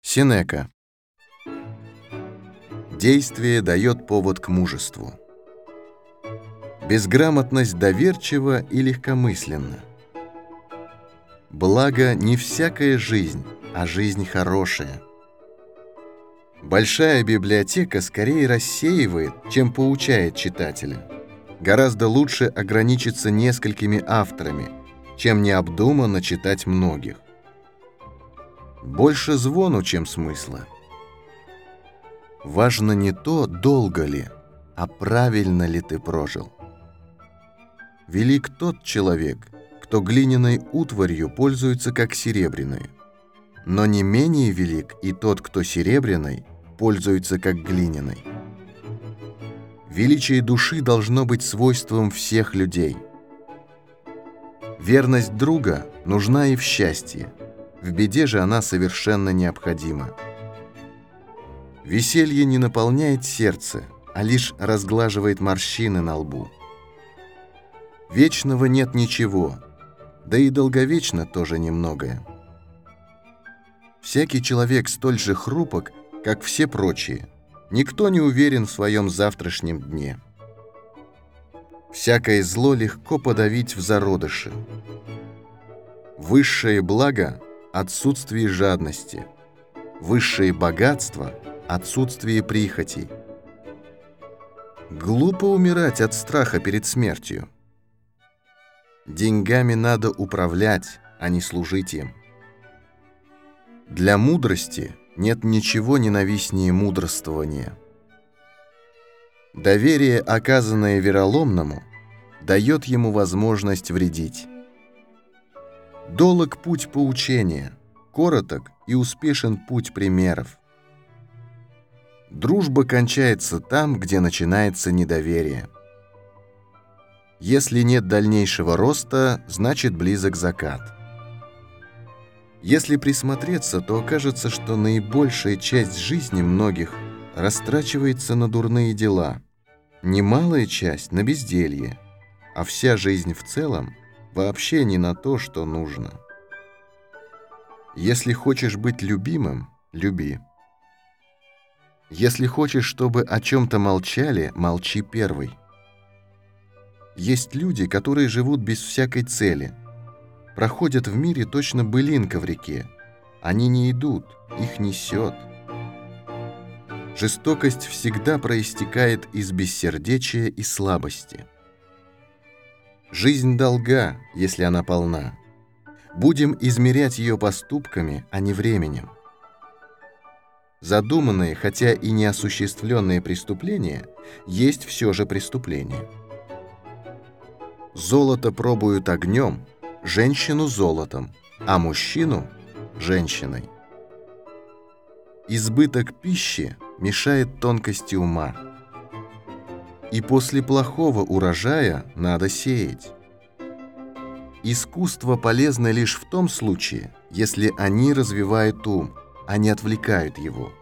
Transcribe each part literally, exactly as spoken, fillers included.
Сенека. Действие дает повод к мужеству. Безграмотность доверчива и легкомысленна. Благо не всякая жизнь, а жизнь хорошая. Большая библиотека скорее рассеивает, чем поучает читателя. Гораздо лучше ограничиться несколькими авторами, чем необдуманно читать многих. Больше звону, чем смысла. Важно не то, долго ли, а правильно ли ты прожил. Велик тот человек, кто глиняной утварью пользуется как серебряной, но не менее велик и тот, кто серебряной пользуется как глиняной. Величие души должно быть свойством всех людей. Верность друга нужна и в счастье, в беде же она совершенно необходима. Веселье не наполняет сердце, а лишь разглаживает морщины на лбу. Вечного нет ничего, да и долговечно тоже немногое. Всякий человек столь же хрупок, как все прочие. Никто не уверен в своем завтрашнем дне. Всякое зло легко подавить в зародыше. Высшее благо – отсутствие жадности. Высшее богатство – отсутствие прихотей. Глупо умирать от страха перед смертью. Деньгами надо управлять, а не служить им. Для мудрости нет ничего ненавистнее мудрствования. Доверие, оказанное вероломному, дает ему возможность вредить. Долог путь поучения, короток и успешен путь примеров. Дружба кончается там, где начинается недоверие. Если нет дальнейшего роста, значит близок закат. Если присмотреться, то окажется, что наибольшая часть жизни многих растрачивается на дурные дела, немалая часть на безделье, а вся жизнь в целом вообще не на то, что нужно. Если хочешь быть любимым, люби. Если хочешь, чтобы о чем-то молчали, молчи первый. Есть люди, которые живут без всякой цели, проходят в мире точно былинка в реке. Они не идут, их несет. Жестокость всегда проистекает из бессердечия и слабости. Жизнь долга, если она полна. Будем измерять ее поступками, а не временем. Задуманные, хотя и неосуществленные преступления, есть все же преступления. Золото пробуют огнем, женщину золотом, а мужчину женщиной. Избыток пищи мешает тонкости ума. И после плохого урожая надо сеять. Искусство полезно лишь в том случае, если они развивают ум, а не отвлекают его.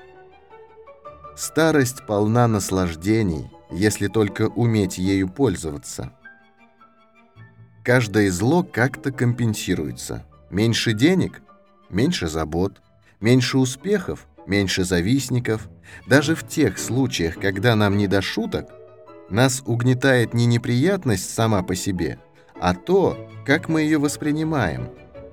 Старость полна наслаждений, если только уметь ею пользоваться. Каждое зло как-то компенсируется. Меньше денег – меньше забот, меньше успехов – меньше завистников. Даже в тех случаях, когда нам не до шуток, нас угнетает не неприятность сама по себе, а то, как мы ее воспринимаем.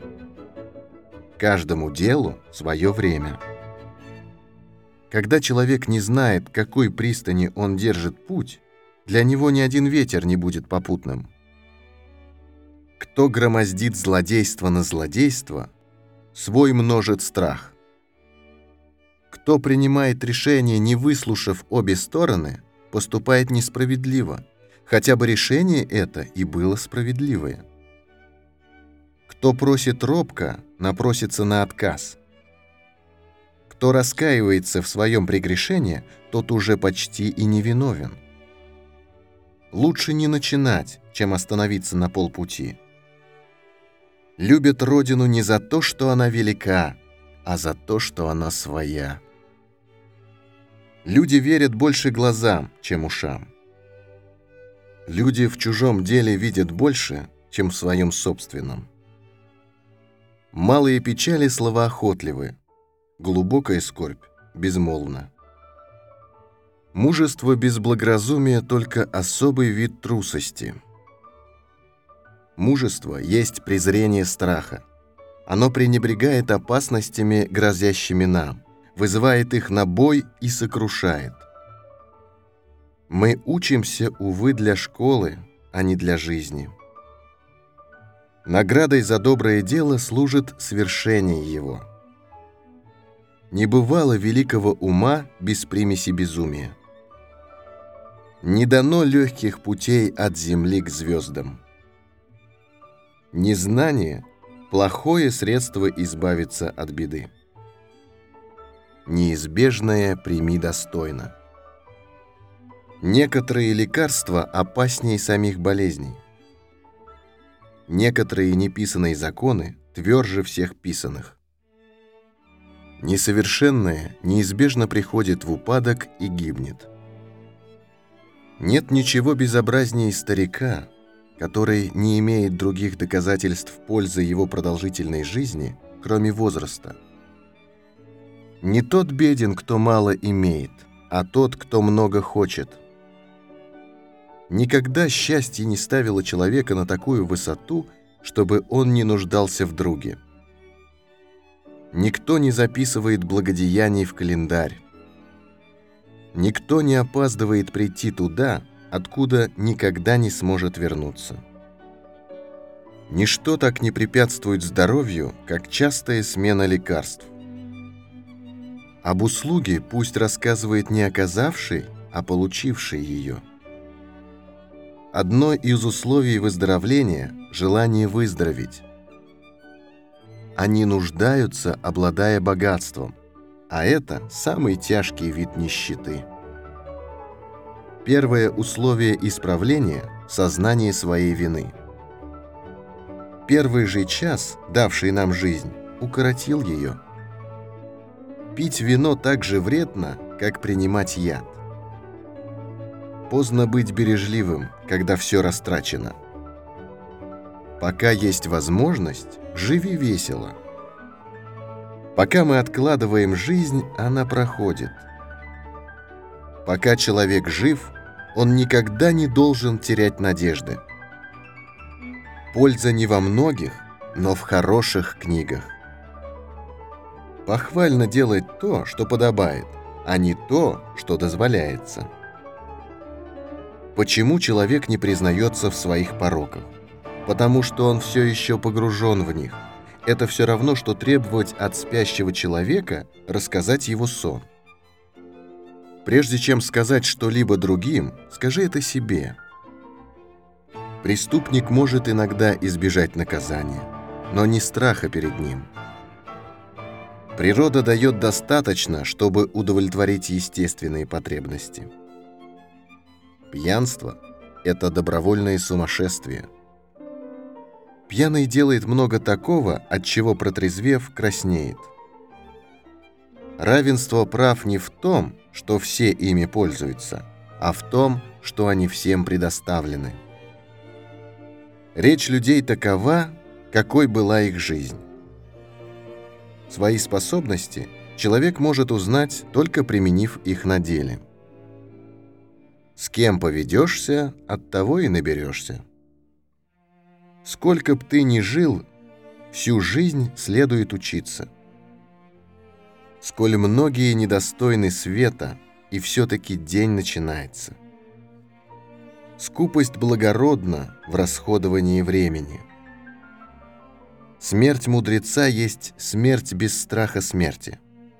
Каждому делу свое время. Когда человек не знает, к какой пристани он держит путь, для него ни один ветер не будет попутным. Кто громоздит злодейство на злодейство, свой множит страх. Кто принимает решение, не выслушав обе стороны, поступает несправедливо, хотя бы решение это и было справедливое. Кто просит робко, напросится на отказ. Кто раскаивается в своем прегрешении, тот уже почти и невиновен. Лучше не начинать, чем остановиться на полпути. Любят родину не за то, что она велика, а за то, что она своя. Люди верят больше глазам, чем ушам. Люди в чужом деле видят больше, чем в своем собственном. Малые печали словоохотливы, глубокая скорбь безмолвна. Мужество без благоразумия — только особый вид трусости. Мужество есть презрение страха. Оно пренебрегает опасностями, грозящими нам, вызывает их на бой и сокрушает. Мы учимся, увы, для школы, а не для жизни. Наградой за доброе дело служит свершение его. Не бывало великого ума без примеси безумия. Не дано легких путей от земли к звездам. Незнание – плохое средство избавиться от беды. Неизбежное прими достойно. Некоторые лекарства опаснее самих болезней. Некоторые неписанные законы тверже всех писанных. Несовершенное неизбежно приходит в упадок и гибнет. Нет ничего безобразнее старика, который не имеет других доказательств пользы его продолжительной жизни, кроме возраста. Не тот беден, кто мало имеет, а тот, кто много хочет. Никогда счастье не ставило человека на такую высоту, чтобы он не нуждался в друге. Никто не записывает благодеяний в календарь. Никто не опаздывает прийти туда, откуда никогда не сможет вернуться. Ничто так не препятствует здоровью, как частая смена лекарств. Об услуге пусть рассказывает не оказавший, а получивший ее. Одно из условий выздоровления – желание выздороветь. Они нуждаются, обладая богатством, а это самый тяжкий вид нищеты. Первое условие исправления – сознание своей вины. Первый же час, давший нам жизнь, укоротил ее. Пить вино так же вредно, как принимать яд. Поздно быть бережливым, когда все растрачено. Пока есть возможность, живи весело. Пока мы откладываем жизнь, она проходит. Пока человек жив, он никогда не должен терять надежды. Польза не во многих, но в хороших книгах. Похвально делать то, что подобает, а не то, что дозволяется. Почему человек не признается в своих пороках? Потому что он все еще погружен в них. Это все равно, что требовать от спящего человека рассказать его сон. Прежде чем сказать что-либо другим, скажи это себе. Преступник может иногда избежать наказания, но не страха перед ним. Природа дает достаточно, чтобы удовлетворить естественные потребности. Пьянство – это добровольное сумасшествие. Пьяный делает много такого, от чего, протрезвев, краснеет. Равенство прав не в том, что все ими пользуются, а в том, что они всем предоставлены. Речь людей такова, какой была их жизнь. Свои способности человек может узнать, только применив их на деле. С кем поведешься, от того и наберешься. Сколько б ты ни жил, всю жизнь следует учиться. Сколь многие недостойны света, и все-таки день начинается. Скупость благородна в расходовании времени. Смерть мудреца есть смерть без страха смерти.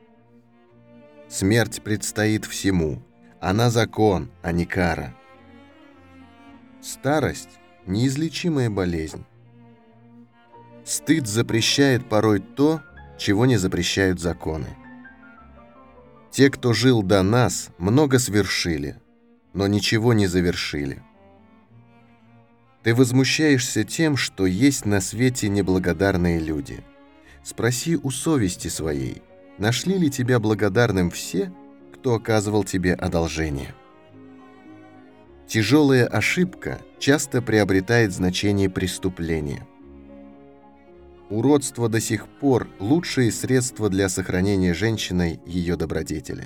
Смерть предстоит всему. Она закон, а не кара. Старость – неизлечимая болезнь. Стыд запрещает порой то, чего не запрещают законы. Те, кто жил до нас, много свершили, но ничего не завершили. Ты возмущаешься тем, что есть на свете неблагодарные люди. Спроси у совести своей, нашли ли тебя благодарным все, кто оказывал тебе одолжение. Тяжелая ошибка часто приобретает значение преступления. Уродство до сих пор лучшие средства для сохранения женщиной ее добродетели.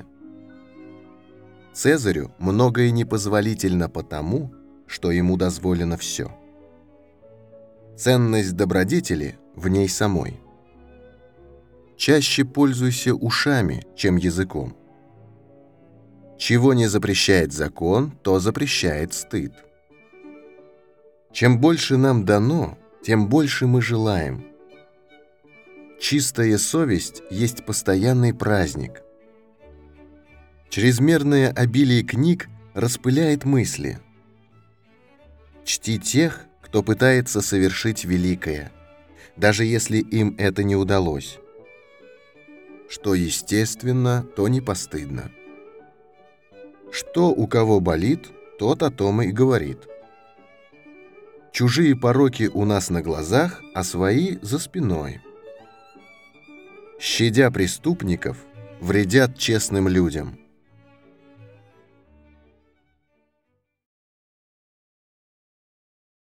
Цезарю многое непозволительно потому, что ему дозволено все. Ценность добродетели в ней самой. Чаще пользуйся ушами, чем языком. Чего не запрещает закон, то запрещает стыд. Чем больше нам дано, тем больше мы желаем. Чистая совесть есть постоянный праздник. Чрезмерное обилие книг распыляет мысли. Чти тех, кто пытается совершить великое, даже если им это не удалось. Что естественно, то не постыдно. Что у кого болит, тот о том и говорит. Чужие пороки у нас на глазах, а свои за спиной. Щадя преступников, вредят честным людям.